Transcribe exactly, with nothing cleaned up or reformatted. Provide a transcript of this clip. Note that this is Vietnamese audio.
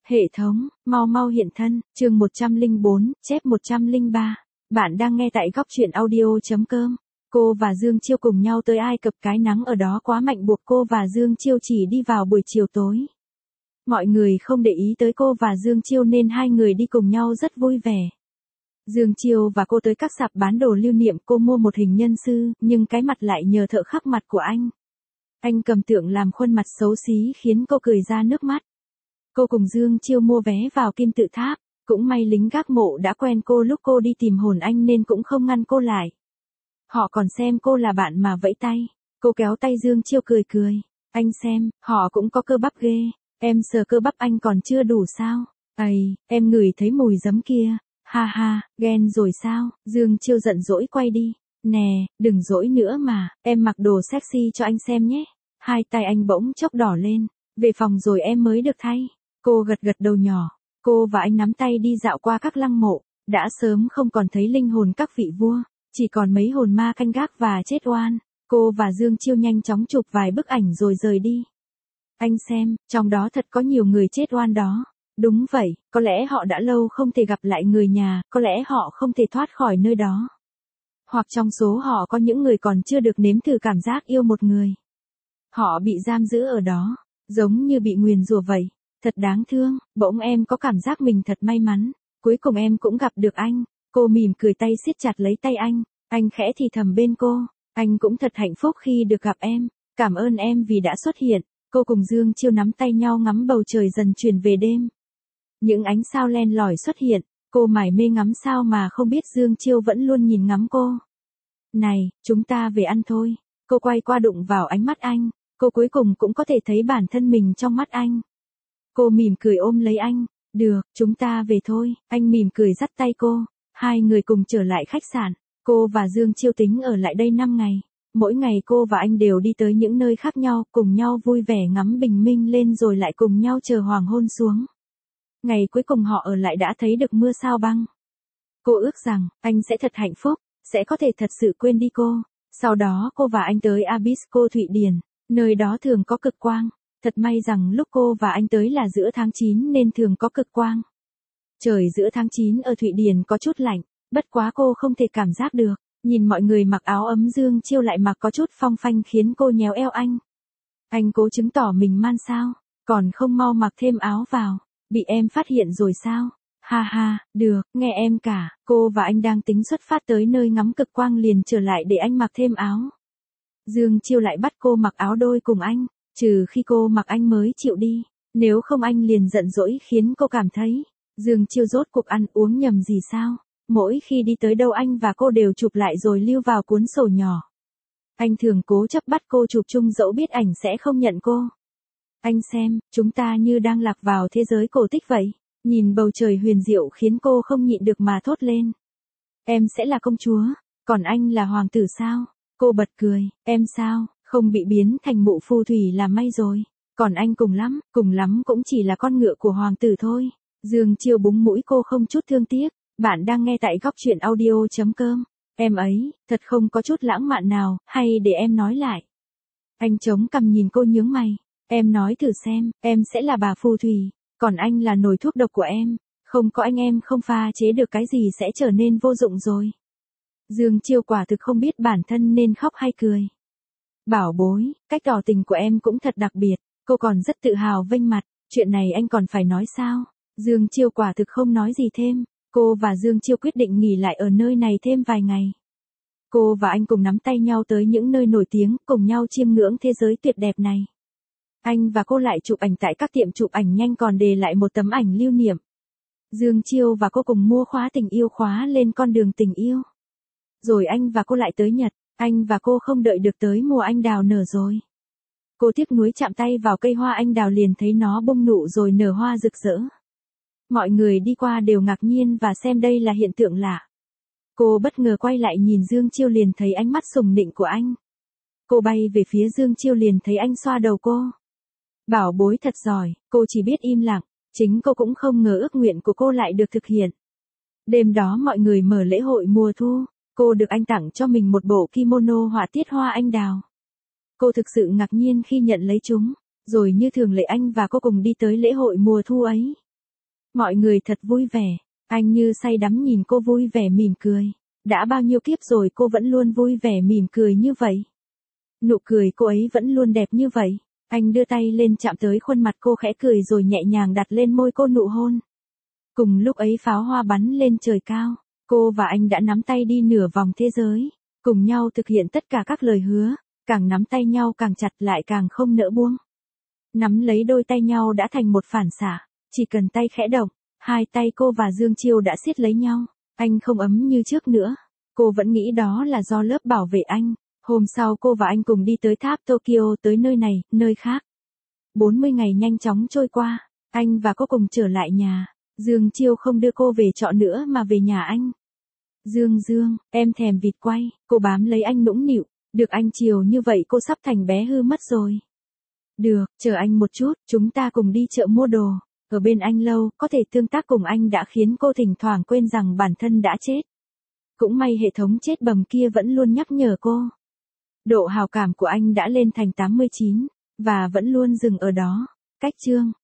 Hệ thống, mau mau hiện thân, chương một trăm lẻ bốn, chép một trăm lẻ ba. Bạn đang nghe tại góc truyện audio.com. Cô và Dương Chiêu cùng nhau tới Ai Cập, cái nắng ở đó quá mạnh buộc cô và Dương Chiêu chỉ đi vào buổi chiều tối. Mọi người không để ý tới cô và Dương Chiêu nên hai người đi cùng nhau rất vui vẻ. Dương Chiêu và cô tới các sạp bán đồ lưu niệm, cô mua một hình nhân sư, nhưng cái mặt lại nhờ thợ khắc mặt của anh. Anh cầm tượng làm khuôn mặt xấu xí khiến cô cười ra nước mắt. Cô cùng Dương Chiêu mua vé vào Kim Tự Tháp, cũng may lính gác mộ đã quen cô lúc cô đi tìm hồn anh nên cũng không ngăn cô lại. Họ còn xem cô là bạn mà vẫy tay. Cô kéo tay Dương Chiêu cười cười. Anh xem, họ cũng có cơ bắp ghê. Em sờ cơ bắp anh còn chưa đủ sao? Ây, em ngửi thấy mùi giấm kia. Ha ha, ghen rồi sao? Dương Chiêu giận dỗi quay đi. Nè, đừng dỗi nữa mà, em mặc đồ sexy cho anh xem nhé. Hai tay anh bỗng chốc đỏ lên. Về phòng rồi em mới được thay. Cô gật gật đầu nhỏ. Cô và anh nắm tay đi dạo qua các lăng mộ. Đã sớm không còn thấy linh hồn các vị vua, chỉ còn mấy hồn ma canh gác và chết oan. Cô và Dương Chiêu nhanh chóng chụp vài bức ảnh rồi rời đi. Anh xem, trong đó thật có nhiều người chết oan đó. Đúng vậy, có lẽ họ đã lâu không thể gặp lại người nhà, có lẽ họ không thể thoát khỏi nơi đó. Hoặc trong số họ có những người còn chưa được nếm thử cảm giác yêu một người. Họ bị giam giữ ở đó, giống như bị nguyền rủa vậy. Thật đáng thương, bỗng em có cảm giác mình thật may mắn. Cuối cùng em cũng gặp được anh. Cô mỉm cười tay siết chặt lấy tay anh. Anh khẽ thì thầm bên cô. Anh cũng thật hạnh phúc khi được gặp em. Cảm ơn em vì đã xuất hiện. Cô cùng Dương Chiêu nắm tay nhau ngắm bầu trời dần chuyển về đêm. Những ánh sao len lỏi xuất hiện. Cô mải mê ngắm sao mà không biết Dương Chiêu vẫn luôn nhìn ngắm cô. Này, chúng ta về ăn thôi. Cô quay qua đụng vào ánh mắt anh. Cô cuối cùng cũng có thể thấy bản thân mình trong mắt anh. Cô mỉm cười ôm lấy anh. Được, chúng ta về thôi. Anh mỉm cười dắt tay cô. Hai người cùng trở lại khách sạn. Cô và Dương Chiêu tính ở lại đây năm ngày. Mỗi ngày cô và anh đều đi tới những nơi khác nhau, cùng nhau vui vẻ ngắm bình minh lên rồi lại cùng nhau chờ hoàng hôn xuống. Ngày cuối cùng họ ở lại đã thấy được mưa sao băng. Cô ước rằng, anh sẽ thật hạnh phúc, sẽ có thể thật sự quên đi cô. Sau đó cô và anh tới Abisko Thụy Điển, nơi đó thường có cực quang. Thật may rằng lúc cô và anh tới là giữa tháng chín nên thường có cực quang. Trời giữa tháng chín ở Thụy Điển có chút lạnh, bất quá cô không thể cảm giác được. Nhìn mọi người mặc áo ấm, Dương Chiêu lại mặc có chút phong phanh khiến cô nhéo eo anh. Anh cố chứng tỏ mình man sao, còn không mau mặc thêm áo vào. Bị em phát hiện rồi sao? Ha ha, được, nghe em cả. Cô và anh đang tính xuất phát tới nơi ngắm cực quang liền trở lại để anh mặc thêm áo. Dương Chiêu lại bắt cô mặc áo đôi cùng anh. Trừ khi cô mặc anh mới chịu đi, nếu không anh liền giận dỗi khiến cô cảm thấy, Dương Chiêu rốt cuộc ăn uống nhầm gì sao, mỗi khi đi tới đâu anh và cô đều chụp lại rồi lưu vào cuốn sổ nhỏ. Anh thường cố chấp bắt cô chụp chung dẫu biết ảnh sẽ không nhận cô. Anh xem, chúng ta như đang lạc vào thế giới cổ tích vậy, nhìn bầu trời huyền diệu khiến cô không nhịn được mà thốt lên. Em sẽ là công chúa, còn anh là hoàng tử sao? Cô bật cười, em sao? Không bị biến thành mụ phù thủy là may rồi. Còn anh cùng lắm, cùng lắm cũng chỉ là con ngựa của hoàng tử thôi. Dương Chiêu búng mũi cô không chút thương tiếc. Bạn đang nghe tại góc truyện audio.com. Em ấy, thật không có chút lãng mạn nào, hay để em nói lại. Anh chống cằm nhìn cô nhướng mày. Em nói thử xem, em sẽ là bà phù thủy. Còn anh là nồi thuốc độc của em. Không có anh em không pha chế được cái gì sẽ trở nên vô dụng rồi. Dương Chiêu quả thực không biết bản thân nên khóc hay cười. Bảo bối, cách tỏ tình của em cũng thật đặc biệt. Cô còn rất tự hào vênh mặt. Chuyện này anh còn phải nói sao? Dương Chiêu quả thực không nói gì thêm. Cô và Dương Chiêu quyết định nghỉ lại ở nơi này thêm vài ngày. Cô và anh cùng nắm tay nhau tới những nơi nổi tiếng, cùng nhau chiêm ngưỡng thế giới tuyệt đẹp này. Anh và cô lại chụp ảnh tại các tiệm chụp ảnh nhanh còn để lại một tấm ảnh lưu niệm. Dương Chiêu và cô cùng mua khóa tình yêu khóa lên con đường tình yêu. Rồi anh và cô lại tới Nhật. Anh và cô không đợi được tới mùa anh đào nở rồi. Cô tiếc nuối chạm tay vào cây hoa anh đào liền thấy nó bung nụ rồi nở hoa rực rỡ. Mọi người đi qua đều ngạc nhiên và xem đây là hiện tượng lạ. Cô bất ngờ quay lại nhìn Dương Chiêu liền thấy ánh mắt sùng nịnh của anh. Cô bay về phía Dương Chiêu liền thấy anh xoa đầu cô. Bảo bối thật giỏi, cô chỉ biết im lặng, chính cô cũng không ngờ ước nguyện của cô lại được thực hiện. Đêm đó mọi người mở lễ hội mùa thu. Cô được anh tặng cho mình một bộ kimono họa tiết hoa anh đào. Cô thực sự ngạc nhiên khi nhận lấy chúng, rồi như thường lệ anh và cô cùng đi tới lễ hội mùa thu ấy. Mọi người thật vui vẻ. Anh như say đắm nhìn cô vui vẻ mỉm cười. Đã bao nhiêu kiếp rồi cô vẫn luôn vui vẻ mỉm cười như vậy. Nụ cười cô ấy vẫn luôn đẹp như vậy. Anh đưa tay lên chạm tới khuôn mặt cô khẽ cười rồi nhẹ nhàng đặt lên môi cô nụ hôn. Cùng lúc ấy pháo hoa bắn lên trời cao. Cô và anh đã nắm tay đi nửa vòng thế giới. Cùng nhau thực hiện tất cả các lời hứa. Càng nắm tay nhau càng chặt lại càng không nỡ buông. Nắm lấy đôi tay nhau đã thành một phản xạ. Chỉ cần tay khẽ động, hai tay cô và Dương Chiêu đã siết lấy nhau. Anh không ấm như trước nữa. Cô vẫn nghĩ đó là do lớp bảo vệ anh. Hôm sau cô và anh cùng đi tới tháp Tokyo, tới nơi này, nơi khác. bốn mươi ngày nhanh chóng trôi qua. Anh và cô cùng trở lại nhà. Dương Chiêu không đưa cô về trọ nữa mà về nhà anh. Dương Dương, em thèm vịt quay. Cô bám lấy anh nũng nịu. Được anh chiều như vậy cô sắp thành bé hư mất rồi. Được, chờ anh một chút, chúng ta cùng đi chợ mua đồ. Ở bên anh lâu, có thể tương tác cùng anh đã khiến cô thỉnh thoảng quên rằng bản thân đã chết. Cũng may hệ thống chết bầm kia vẫn luôn nhắc nhở cô. Độ hào cảm của anh đã lên thành tám mươi chín, và vẫn luôn dừng ở đó. Cách chương